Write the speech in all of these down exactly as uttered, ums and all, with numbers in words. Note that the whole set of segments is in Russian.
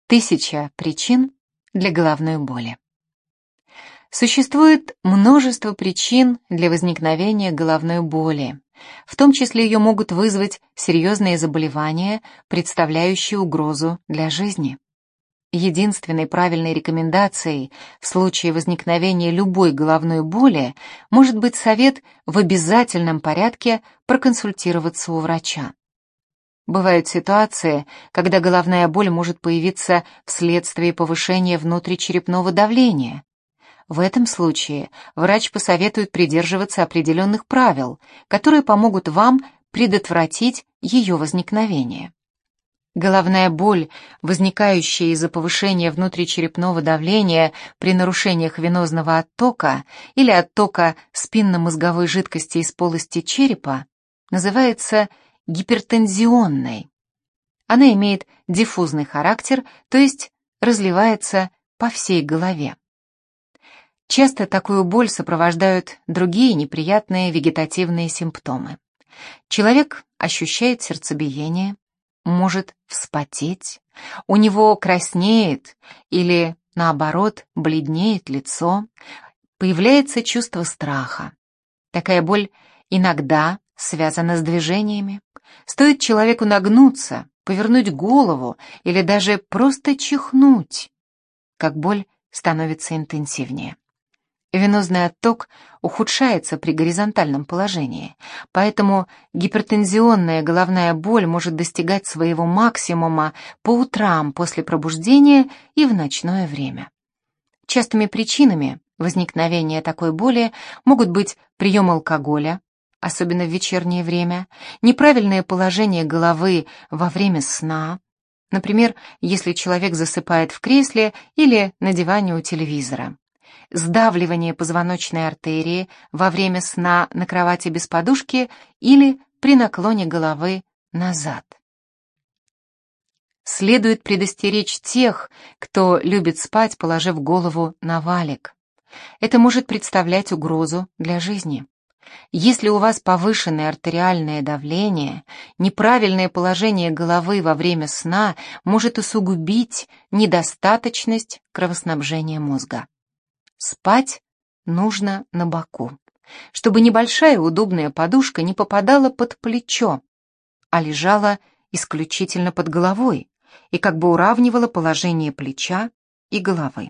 Тысяча причин для головной боли. Существует множество причин для возникновения головной боли. В том числе ее могут вызвать серьезные заболевания, представляющие угрозу для жизни. Единственной правильной рекомендацией в случае возникновения любой головной боли может быть совет в обязательном порядке проконсультироваться у врача. Бывают ситуации, когда головная боль может появиться вследствие повышения внутричерепного давления. В этом случае врач посоветует придерживаться определенных правил, которые помогут вам предотвратить ее возникновение. Головная боль, возникающая из-за повышения внутричерепного давления при нарушениях венозного оттока или оттока спинномозговой жидкости из полости черепа, называется гипертензионной. Она имеет диффузный характер, то есть разливается по всей голове. Часто такую боль сопровождают другие неприятные вегетативные симптомы. Человек ощущает сердцебиение, может вспотеть, у него краснеет или, наоборот, бледнеет лицо, появляется чувство страха. Такая боль иногда связана с движениями. Стоит человеку нагнуться, повернуть голову или даже просто чихнуть, как боль становится интенсивнее. Венозный отток ухудшается при горизонтальном положении, поэтому гипертензионная головная боль может достигать своего максимума по утрам после пробуждения и в ночное время. Частыми причинами возникновения такой боли могут быть прием алкоголя, особенно в вечернее время, неправильное положение головы во время сна, например, если человек засыпает в кресле или на диване у телевизора, сдавливание позвоночной артерии во время сна на кровати без подушки или при наклоне головы назад. Следует предостеречь тех, кто любит спать, положив голову на валик. Это может представлять угрозу для жизни. Если у вас повышенное артериальное давление, неправильное положение головы во время сна может усугубить недостаточность кровоснабжения мозга. Спать нужно на боку, чтобы небольшая удобная подушка не попадала под плечо, а лежала исключительно под головой и как бы уравнивала положение плеча и головы.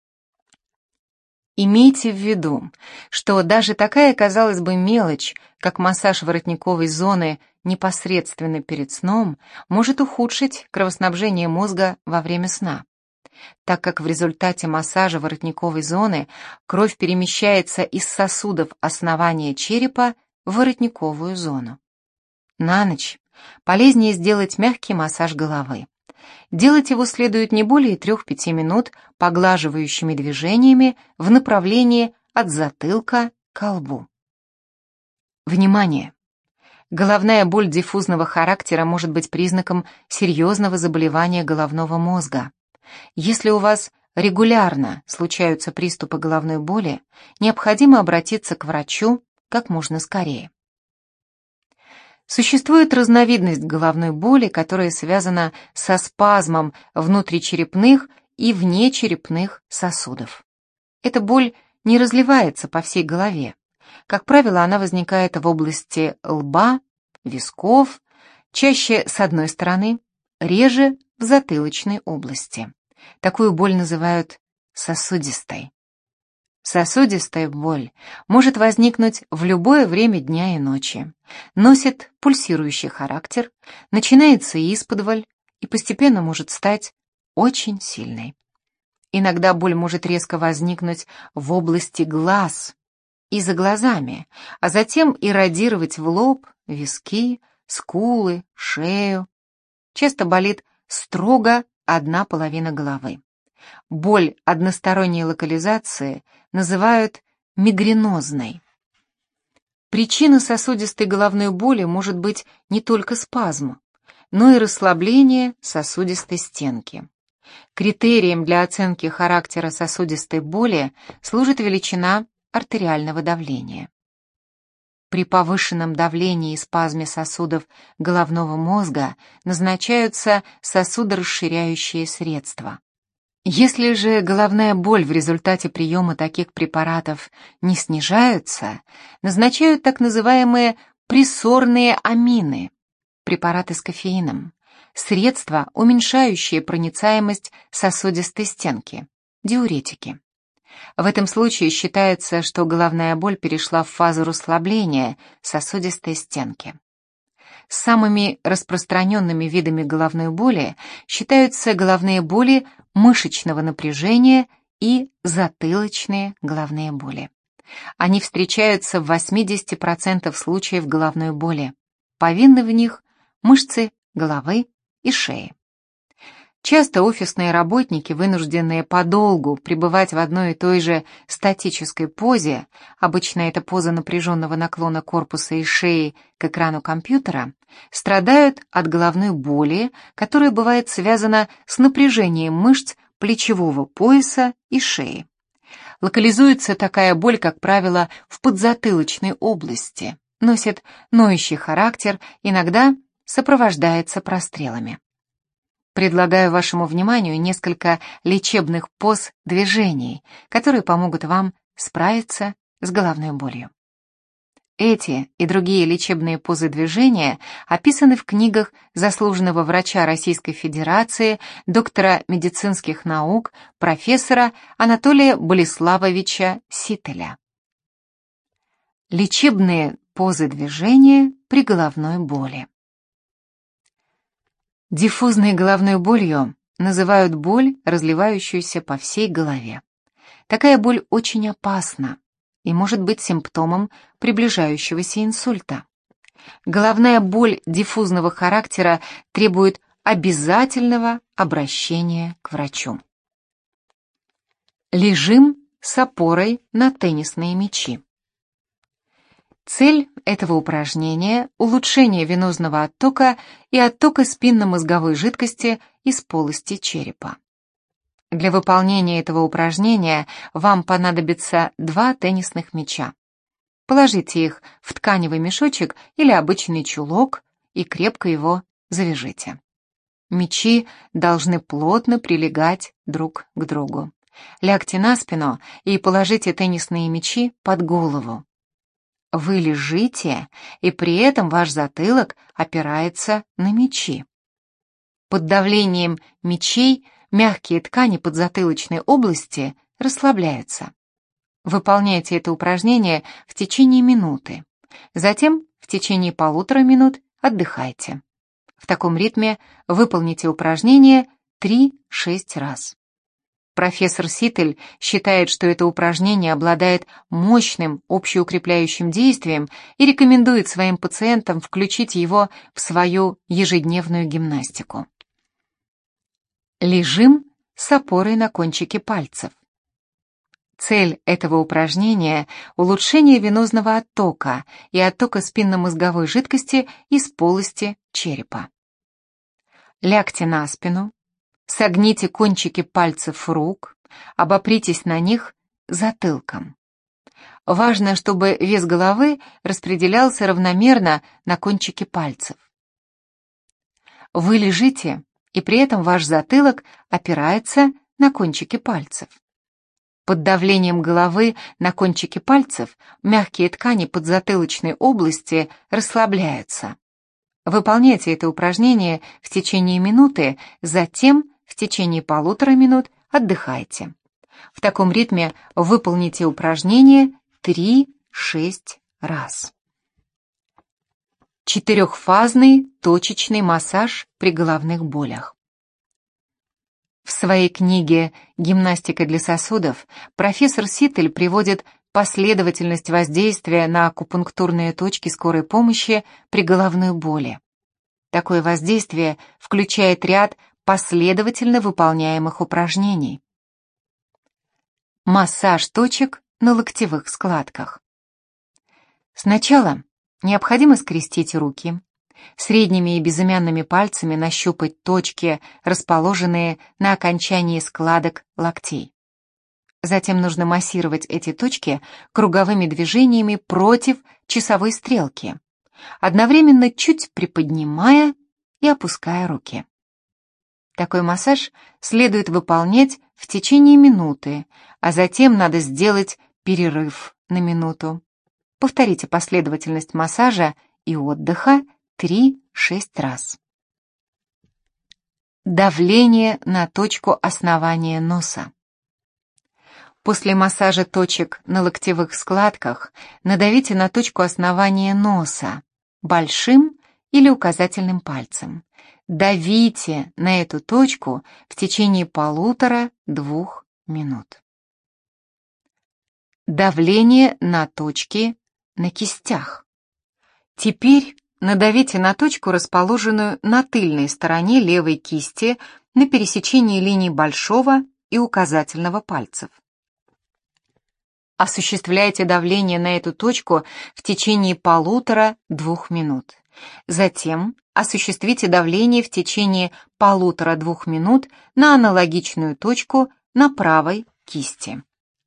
Имейте в виду, что даже такая, казалось бы, мелочь, как массаж воротниковой зоны непосредственно перед сном, может ухудшить кровоснабжение мозга во время сна, так как в результате массажа воротниковой зоны кровь перемещается из сосудов основания черепа в воротниковую зону. На ночь полезнее сделать мягкий массаж головы. Делать его следует не более трех-пяти минут поглаживающими движениями в направлении от затылка к лбу. Внимание! Головная боль диффузного характера может быть признаком серьезного заболевания головного мозга. Если у вас регулярно случаются приступы головной боли, необходимо обратиться к врачу как можно скорее. Существует разновидность головной боли, которая связана со спазмом внутричерепных и внечерепных сосудов. Эта боль не разливается по всей голове. Как правило, она возникает в области лба, висков, чаще с одной стороны, реже в затылочной области. Такую боль называют сосудистой. Сосудистая боль может возникнуть в любое время дня и ночи, носит пульсирующий характер, начинается исподволь и постепенно может стать очень сильной. Иногда боль может резко возникнуть в области глаз и за глазами, а затем иррадировать в лоб, виски, скулы, шею. Часто болит строго одна половина головы. Боль односторонней локализации называют мигренозной. Причина сосудистой головной боли может быть не только спазм, но и расслабление сосудистой стенки. Критерием для оценки характера сосудистой боли служит величина артериального давления. При повышенном давлении и спазме сосудов головного мозга назначаются сосудорасширяющие средства. Если же головная боль в результате приема таких препаратов не снижается, назначают так называемые прессорные амины, препараты с кофеином, средства, уменьшающие проницаемость сосудистой стенки, диуретики. В этом случае считается, что головная боль перешла в фазу расслабления сосудистой стенки. Самыми распространенными видами головной боли считаются головные боли мышечного напряжения и затылочные головные боли. Они встречаются в восемьдесят процентов случаев головной боли. Повинны в них мышцы головы и шеи. Часто офисные работники, вынужденные подолгу пребывать в одной и той же статической позе, обычно это поза напряженного наклона корпуса и шеи к экрану компьютера, страдают от головной боли, которая бывает связана с напряжением мышц плечевого пояса и шеи. Локализуется такая боль, как правило, в подзатылочной области, носит ноющий характер, иногда сопровождается прострелами. Предлагаю вашему вниманию несколько лечебных поз движений, которые помогут вам справиться с головной болью. Эти и другие лечебные позы движения описаны в книгах заслуженного врача Российской Федерации, доктора медицинских наук, профессора Анатолия Болеславовича Сителя. Лечебные позы движения при головной боли. Диффузной головной болью называют боль, разливающуюся по всей голове. Такая боль очень опасна и может быть симптомом приближающегося инсульта. Головная боль диффузного характера требует обязательного обращения к врачу. Лежим с опорой на теннисные мячи. Цель этого упражнения – улучшение венозного оттока и оттока спинномозговой жидкости из полости черепа. Для выполнения этого упражнения вам понадобится два теннисных мяча. Положите их в тканевый мешочек или обычный чулок и крепко его завяжите. Мячи должны плотно прилегать друг к другу. Лягте на спину и положите теннисные мячи под голову. Вы лежите, и при этом ваш затылок опирается на мячи. Под давлением мячей мягкие ткани подзатылочной области расслабляются. Выполняйте это упражнение в течение минуты. Затем в течение полутора минут отдыхайте. В таком ритме выполните упражнение три-шесть раз. Профессор Ситель считает, что это упражнение обладает мощным общеукрепляющим действием и рекомендует своим пациентам включить его в свою ежедневную гимнастику. Лежим с опорой на кончике пальцев. Цель этого упражнения – улучшение венозного оттока и оттока спинномозговой жидкости из полости черепа. Лягте на спину. Согните кончики пальцев рук, обопритесь на них затылком. Важно, чтобы вес головы распределялся равномерно на кончики пальцев. Вы лежите, и при этом ваш затылок опирается на кончики пальцев. Под давлением головы на кончики пальцев мягкие ткани подзатылочной области расслабляются. Выполняйте это упражнение в течение минуты, затем в течение полутора минут отдыхайте. В таком ритме выполните упражнение три-шесть раз. Четырехфазный точечный массаж при головных болях. В своей книге «Гимнастика для сосудов» профессор Ситель приводит последовательность воздействия на акупунктурные точки скорой помощи при головной боли. Такое воздействие включает ряд последовательно выполняемых упражнений. Массаж точек на локтевых складках. Сначала необходимо скрестить руки, средними и безымянными пальцами нащупать точки, расположенные на окончании складок локтей. Затем нужно массировать эти точки круговыми движениями против часовой стрелки, одновременно чуть приподнимая и опуская руки. Такой массаж следует выполнять в течение минуты, а затем надо сделать перерыв на минуту. Повторите последовательность массажа и отдыха три-шесть раз. Давление на точку основания носа. После массажа точек на локтевых складках надавите на точку основания носа большим или указательным пальцем. Давите на эту точку в течение полутора-двух минут. Давление на точки на кистях. Теперь надавите на точку, расположенную на тыльной стороне левой кисти на пересечении линий большого и указательного пальцев. Осуществляйте давление на эту точку в течение полутора-двух минут. Затем осуществите давление в течение полутора-двух минут на аналогичную точку на правой кисти.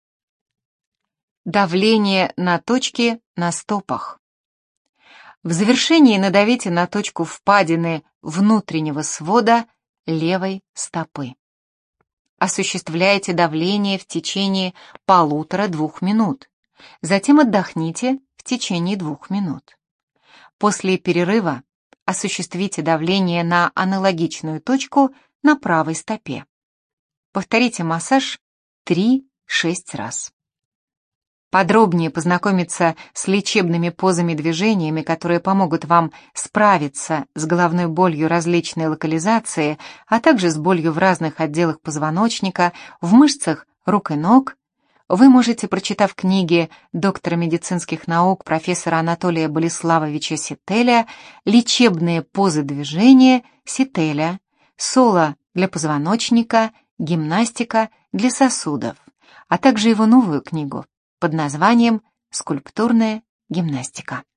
Давление на точки на стопах. В завершении надавите на точку впадины внутреннего свода левой стопы. Осуществляйте давление в течение полутора-двух минут. Затем отдохните в течение двух минут. После перерыва осуществите давление на аналогичную точку на правой стопе. Повторите массаж три-шесть раз. Подробнее познакомиться с лечебными позами-движениями, которые помогут вам справиться с головной болью различной локализации, а также с болью в разных отделах позвоночника, в мышцах рук и ног, вы можете, прочитав книги доктора медицинских наук профессора Анатолия Болеславовича Сителя «Лечебные позы движения Сителя», «Соло для позвоночника», «Гимнастика для сосудов», а также его новую книгу под названием «Скульптурная гимнастика».